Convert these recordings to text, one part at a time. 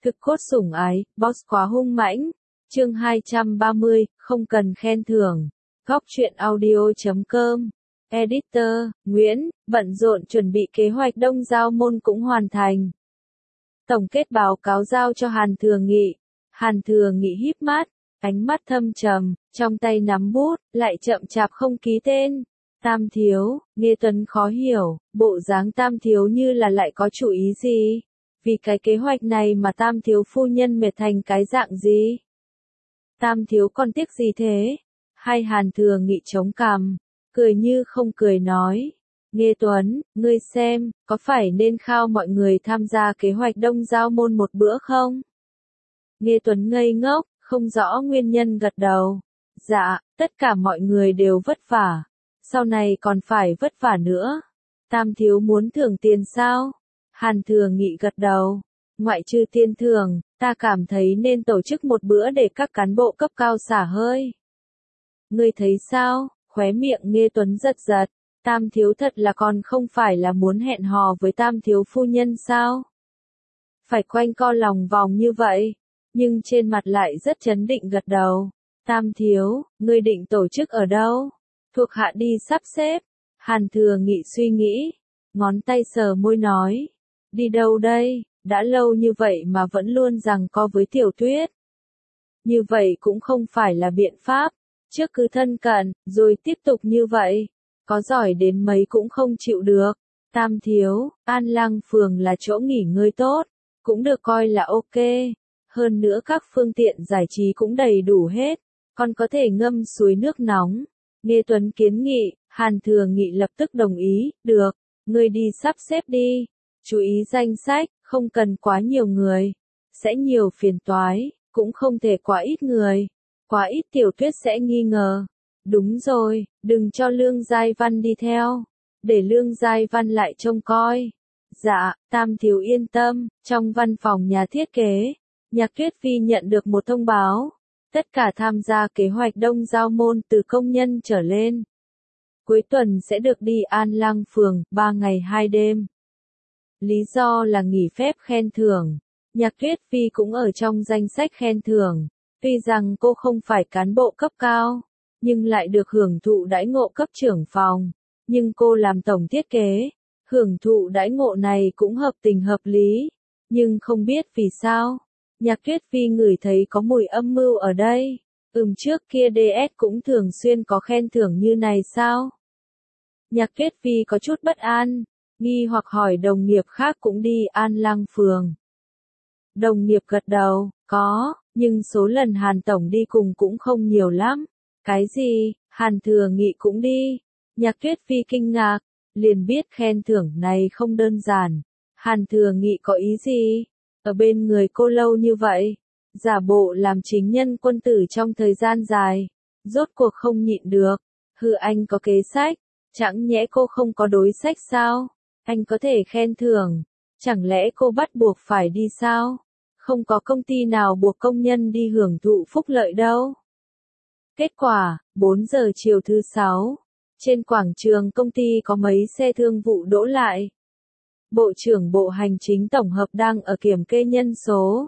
Thực cốt sủng ái, boss quá hung mãnh. Chương 230, không cần khen thưởng. Góc truyện audio.com. Editor, Nguyễn, bận rộn chuẩn bị kế hoạch đông giao môn cũng hoàn thành. Tổng kết báo cáo giao cho Hàn Thừa Nghị. Hàn Thừa Nghị híp mắt, ánh mắt thâm trầm, trong tay nắm bút, lại chậm chạp không ký tên. Tam thiếu, Nghe Tuấn khó hiểu, bộ dáng Tam thiếu như là lại có chủ ý gì? Vì cái kế hoạch này mà Tam thiếu phu nhân mệt thành cái dạng gì? Tam thiếu còn tiếc gì thế? Hay Hàn Thừa Nghị chống cằm, cười như không cười nói. Nghe Tuấn, ngươi xem, có phải nên khao mọi người tham gia kế hoạch đông giao môn một bữa không? Nghe Tuấn ngây ngốc, không rõ nguyên nhân gật đầu. Dạ, tất cả mọi người đều vất vả. Sau này còn phải vất vả nữa. Tam thiếu muốn thưởng tiền sao? Hàn Thừa Nghị gật đầu. Ngoại trừ tiền thưởng, ta cảm thấy nên tổ chức một bữa để các cán bộ cấp cao xả hơi. Ngươi thấy sao? Khóe miệng Nghe Tuấn giật giật. Tam thiếu thật là còn không phải là muốn hẹn hò với Tam thiếu phu nhân sao? Phải quanh co lòng vòng như vậy, nhưng trên mặt lại rất trấn định gật đầu. Tam thiếu, ngươi định tổ chức ở đâu? Thuộc hạ đi sắp xếp. Hàn Thừa Nghị suy nghĩ, ngón tay sờ môi nói. Đi đâu đây? Đã lâu như vậy mà vẫn luôn giằng co với Tiểu Tuyết. Như vậy cũng không phải là biện pháp. Trước cứ thân cận, rồi tiếp tục như vậy. Có giỏi đến mấy cũng không chịu được. Tam thiếu, An Lăng Phường là chỗ nghỉ ngơi tốt. Cũng được coi là ok. Hơn nữa các phương tiện giải trí cũng đầy đủ hết. Còn có thể ngâm suối nước nóng. Nghe Tuấn kiến nghị, Hàn Thừa Nghị lập tức đồng ý, được, ngươi đi sắp xếp đi. Chú ý danh sách, không cần quá nhiều người. Sẽ nhiều phiền toái, cũng không thể quá ít người. Quá ít Tiểu Tuyết sẽ nghi ngờ. Đúng rồi, đừng cho Lương Giai Văn đi theo. Để Lương Giai Văn lại trông coi. Dạ, Tam thiếu yên tâm, trong văn phòng nhà thiết kế, Nhạc Tuyết Phi nhận được một thông báo. Tất cả tham gia kế hoạch đông giao môn từ công nhân trở lên. Cuối tuần sẽ được đi An Lăng Phường, 3 ngày 2 đêm. Lý do là nghỉ phép khen thưởng. Nhạc Tuyết Phi cũng ở trong danh sách khen thưởng. Tuy rằng cô không phải cán bộ cấp cao, nhưng lại được hưởng thụ đãi ngộ cấp trưởng phòng. Nhưng cô làm tổng thiết kế, hưởng thụ đãi ngộ này cũng hợp tình hợp lý. Nhưng không biết vì sao, Nhạc Tuyết Phi ngửi thấy có mùi âm mưu ở đây. Trước kia DS cũng thường xuyên có khen thưởng như này sao? Nhạc Tuyết Phi có chút bất an, nghi hoặc hỏi đồng nghiệp khác cũng đi An Lăng Phường. Đồng nghiệp gật đầu, có, nhưng số lần Hàn Tổng đi cùng cũng không nhiều lắm. Cái gì, Hàn Thừa Nghị cũng đi? Nhạc Tuyết Phi kinh ngạc, liền biết khen thưởng này không đơn giản. Hàn Thừa Nghị có ý gì? Ở bên người cô lâu như vậy, giả bộ làm chính nhân quân tử trong thời gian dài, rốt cuộc không nhịn được. Anh có kế sách, chẳng nhẽ cô không có đối sách sao? Anh có thể khen thưởng, chẳng lẽ cô bắt buộc phải đi sao? Không có công ty nào buộc công nhân đi hưởng thụ phúc lợi đâu. Kết quả, 4 giờ chiều thứ 6, trên quảng trường công ty có mấy xe thương vụ đỗ lại. Bộ trưởng Bộ Hành chính Tổng hợp đang ở kiểm kê nhân số.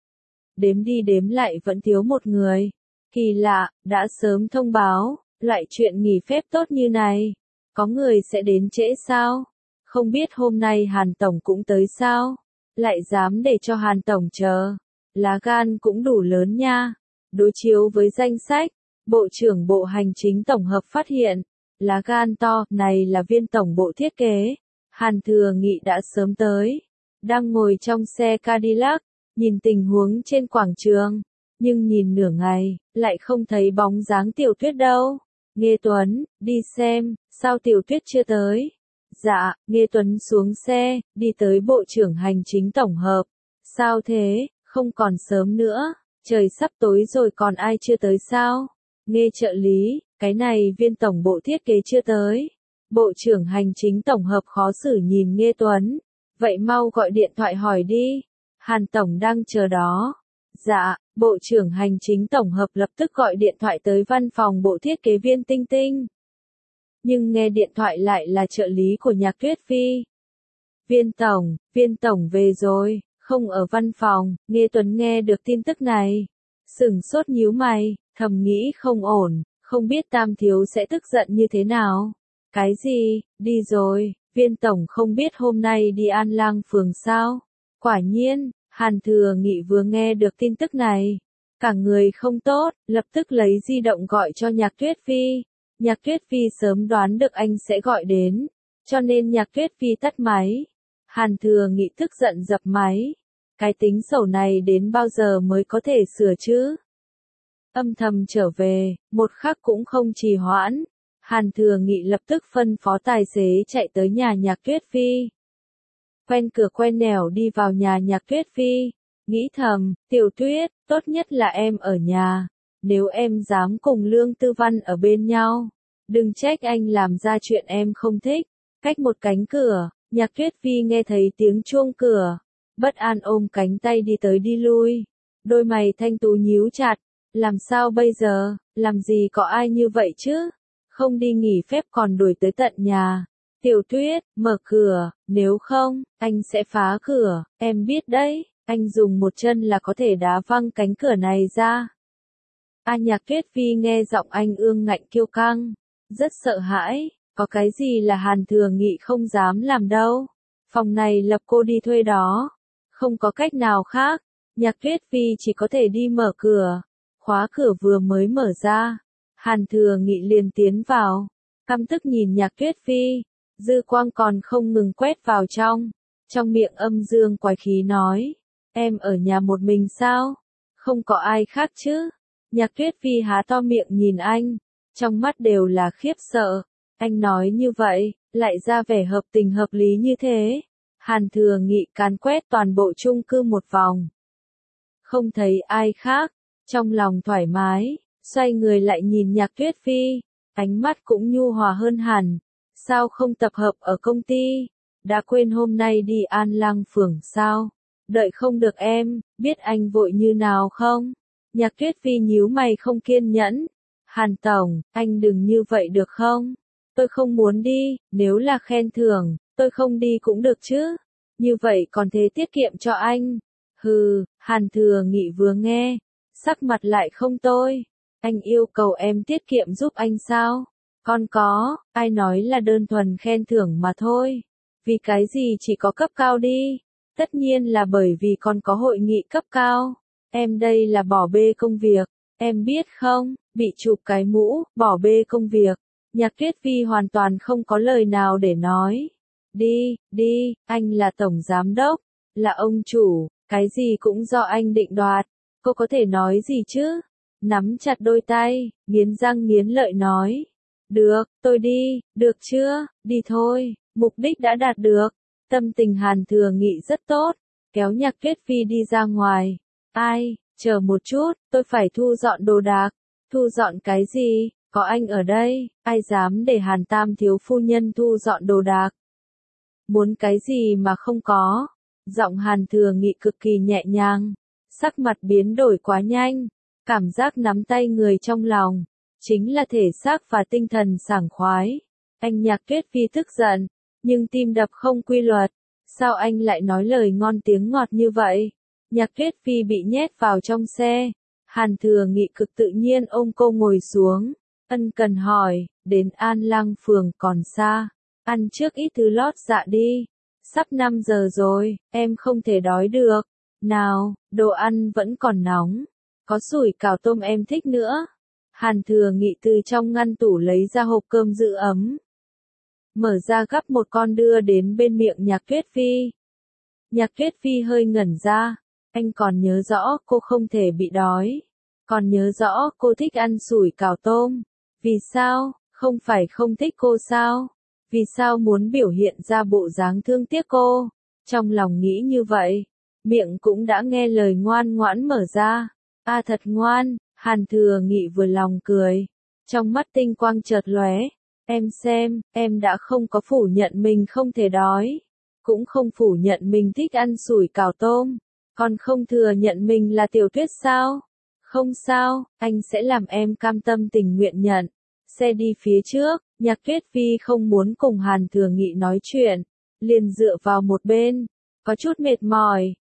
Đếm đi đếm lại vẫn thiếu một người. Kỳ lạ, đã sớm thông báo, loại chuyện nghỉ phép tốt như này. Có người sẽ đến trễ sao? Không biết hôm nay Hàn Tổng cũng tới sao? Lại dám để cho Hàn Tổng chờ. Lá gan cũng đủ lớn nha. Đối chiếu với danh sách, Bộ trưởng Bộ Hành chính Tổng hợp phát hiện. Lá gan to, này là viên tổng bộ thiết kế. Hàn Thừa Nghị đã sớm tới. Đang ngồi trong xe Cadillac, nhìn tình huống trên quảng trường. Nhưng nhìn nửa ngày, lại không thấy bóng dáng Tiểu Tuyết đâu. Nghe Tuấn, đi xem, sao Tiểu Tuyết chưa tới? Dạ, Nghe Tuấn xuống xe, đi tới Bộ trưởng Hành chính Tổng hợp. Sao thế, không còn sớm nữa, trời sắp tối rồi còn ai chưa tới sao? Nghe trợ lý, cái này viên tổng bộ thiết kế chưa tới. Bộ trưởng Hành chính Tổng hợp khó xử nhìn Nghe Tuấn. Vậy mau gọi điện thoại hỏi đi. Hàn Tổng đang chờ đó. Dạ, Bộ trưởng Hành chính Tổng hợp lập tức gọi điện thoại tới văn phòng Bộ thiết kế viên Tinh Tinh. Nhưng nghe điện thoại lại là trợ lý của Nhạc Tuyết Phi. Viên Tổng về rồi, không ở văn phòng. Nghe Tuấn nghe được tin tức này, sửng sốt nhíu mày, thầm nghĩ không ổn, không biết Tam thiếu sẽ tức giận như thế nào. Cái gì, đi rồi, Viên tổng không biết hôm nay đi An Lang phường sao? Quả nhiên, Hàn Thừa Nghị vừa nghe được tin tức này, cả người không tốt, lập tức lấy di động gọi cho Nhạc Tuyết Phi. Nhạc Tuyết Phi sớm đoán được anh sẽ gọi đến, cho nên Nhạc Tuyết Phi tắt máy. Hàn Thừa Nghị tức giận dập máy. Cái tính sổ này đến bao giờ mới có thể sửa chứ? Âm thầm trở về, một khắc cũng không trì hoãn. Hàn Thừa Nghị lập tức phân phó tài xế chạy tới nhà Nhạc Tuyết Phi. Quen cửa quen nẻo đi vào nhà Nhạc Tuyết Phi, nghĩ thầm, Tiểu Tuyết, tốt nhất là em ở nhà. Nếu em dám cùng Lương Tư Văn ở bên nhau, đừng trách anh làm ra chuyện em không thích. Cách một cánh cửa, Nhạc Tuyết Phi nghe thấy tiếng chuông cửa, bất an ôm cánh tay đi tới đi lui. Đôi mày thanh tú nhíu chặt, làm sao bây giờ, làm gì có ai như vậy chứ? Không đi nghỉ phép còn đuổi tới tận nhà. Tiểu Tuyết, mở cửa, nếu không, anh sẽ phá cửa, em biết đấy, anh dùng một chân là có thể đá văng cánh cửa này ra. Nhạc Tuyết Phi nghe giọng anh ương ngạnh kiêu căng, rất sợ hãi, có cái gì là Hàn Thừa Nghị không dám làm đâu. Phòng này lập cô đi thuê đó, không có cách nào khác, Nhạc Tuyết Phi chỉ có thể đi mở cửa. Khóa cửa vừa mới mở ra, Hàn Thừa Nghị liền tiến vào, căm tức nhìn Nhạc Tuyết Phi, dư quang còn không ngừng quét vào trong miệng âm dương quái khí nói, em ở nhà một mình sao? Không có ai khác chứ? Nhạc Tuyết Phi há to miệng nhìn anh, trong mắt đều là khiếp sợ, anh nói như vậy, lại ra vẻ hợp tình hợp lý như thế. Hàn Thừa Nghị càn quét toàn bộ chung cư một vòng, không thấy ai khác, trong lòng thoải mái, xoay người lại nhìn Nhạc Tuyết Phi, ánh mắt cũng nhu hòa hơn hẳn. Sao không tập hợp ở công ty? Đã quên hôm nay đi An Lang phường sao? Đợi không được em, biết anh vội như nào không? Nhạc Tuyết Phi nhíu mày không kiên nhẫn. Hàn tổng, anh đừng như vậy được không? Tôi không muốn đi, nếu là khen thưởng, tôi không đi cũng được chứ. Như vậy còn thế tiết kiệm cho anh. Hừ, Hàn Thừa Nghị vừa nghe, sắc mặt lại không tôi. Anh yêu cầu em tiết kiệm giúp anh sao? Còn có, ai nói là đơn thuần khen thưởng mà thôi. Vì cái gì chỉ có cấp cao đi? Tất nhiên là bởi vì còn có hội nghị cấp cao. Em đây là bỏ bê công việc. Em biết không, bị chụp cái mũ, bỏ bê công việc. Nhạc Tuyết Phi hoàn toàn không có lời nào để nói. Đi, anh là tổng giám đốc, là ông chủ, cái gì cũng do anh định đoạt. Cô có thể nói gì chứ? Nắm chặt đôi tay, nghiến răng nghiến lợi nói. Được, tôi đi, được chưa, đi thôi, mục đích đã đạt được. Tâm tình Hàn Thừa Nghị rất tốt, kéo Nhạc Tuyết Phi đi ra ngoài. Chờ một chút, tôi phải thu dọn đồ đạc. Thu dọn cái gì, có anh ở đây, ai dám để Hàn Tam thiếu phu nhân thu dọn đồ đạc. Muốn cái gì mà không có. Giọng Hàn Thừa Nghị cực kỳ nhẹ nhàng, sắc mặt biến đổi quá nhanh, cảm giác nắm tay người trong lòng, chính là thể xác và tinh thần sảng khoái. Anh Nhạc Tuyết Phi tức giận, nhưng tim đập không quy luật. Sao anh lại nói lời ngon tiếng ngọt như vậy? Nhạc Tuyết Phi bị nhét vào trong xe. Hàn Thừa Nghị cực tự nhiên ôm cô ngồi xuống. Ân cần hỏi, đến An Lang phường còn xa. Ăn trước ít thứ lót dạ đi. Sắp 5 giờ rồi, em không thể đói được. Nào, đồ ăn vẫn còn nóng. Có sủi cảo tôm em thích nữa. Hàn Thừa Nghị từ trong ngăn tủ lấy ra hộp cơm giữ ấm. Mở ra gắp một con đưa đến bên miệng Nhạc Tuyết Phi. Nhạc Tuyết Phi hơi ngẩn ra. Anh còn nhớ rõ cô không thể bị đói. Còn nhớ rõ cô thích ăn sủi cảo tôm. Vì sao, không phải không thích cô sao? Vì sao muốn biểu hiện ra bộ dáng thương tiếc cô? Trong lòng nghĩ như vậy, miệng cũng đã nghe lời ngoan ngoãn mở ra. Thật ngoan, Hàn Thừa Nghị vừa lòng cười. Trong mắt tinh quang chợt lóe. Em xem, em đã không có phủ nhận mình không thể đói. Cũng không phủ nhận mình thích ăn sủi cảo tôm. Còn không thừa nhận mình là Tiểu Tuyết sao? Không sao, anh sẽ làm em cam tâm tình nguyện nhận. Xe đi phía trước, Nhạc Tuyết Phi không muốn cùng Hàn Thừa Nghị nói chuyện, liền dựa vào một bên, có chút mệt mỏi,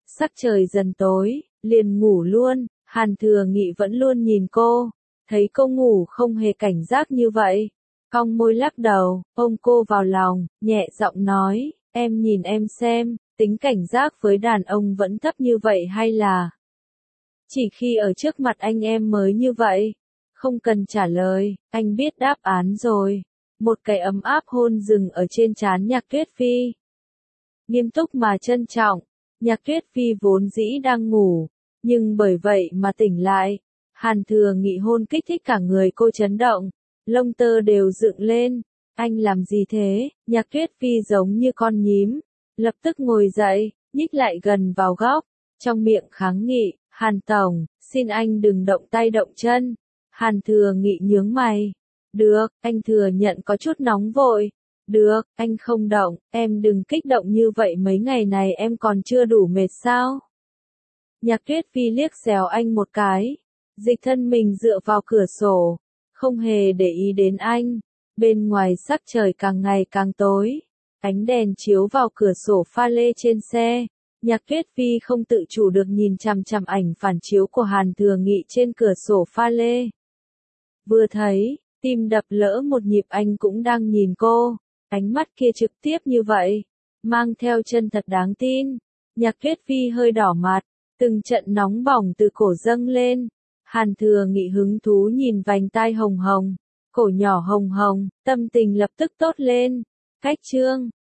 Sắc trời dần tối, liền ngủ luôn, Hàn Thừa Nghị vẫn luôn nhìn cô, thấy cô ngủ không hề cảnh giác như vậy. Cong môi lắc đầu, ôm cô vào lòng, nhẹ giọng nói, em nhìn em xem, tính cảnh giác với đàn ông vẫn thấp như vậy hay là chỉ khi ở trước mặt anh em mới như vậy? Không cần trả lời, anh biết đáp án rồi. Một cái ấm áp hôn dừng ở trên trán Nhạc Tuyết Phi. Nghiêm túc mà trân trọng, Nhạc Tuyết Phi vốn dĩ đang ngủ, nhưng bởi vậy mà tỉnh lại. Hàn Thừa Nghị hôn kích thích cả người cô chấn động, lông tơ đều dựng lên. Anh làm gì thế? Nhạc Tuyết Phi giống như con nhím, lập tức ngồi dậy, nhích lại gần vào góc, trong miệng kháng nghị, Hàn Tổng, xin anh đừng động tay động chân. Hàn Thừa Nghị nhướng mày. Được, anh thừa nhận có chút nóng vội. Được, anh không động, em đừng kích động như vậy, mấy ngày này em còn chưa đủ mệt sao? Nhạc Tuyết Phi liếc xéo anh một cái, dịch thân mình dựa vào cửa sổ, không hề để ý đến anh. Bên ngoài sắc trời càng ngày càng tối, ánh đèn chiếu vào cửa sổ pha lê trên xe. Nhạc Tuyết Phi không tự chủ được nhìn chằm chằm ảnh phản chiếu của Hàn Thừa Nghị trên cửa sổ pha lê. Vừa thấy, tim đập lỡ một nhịp, anh cũng đang nhìn cô, ánh mắt kia trực tiếp như vậy, mang theo chân thật đáng tin. Nhạc Tuyết Phi hơi đỏ mặt, từng trận nóng bỏng từ cổ dâng lên. Hàn Thừa Nghị hứng thú nhìn vành tai hồng hồng, cổ nhỏ hồng hồng, tâm tình lập tức tốt lên. Cách chương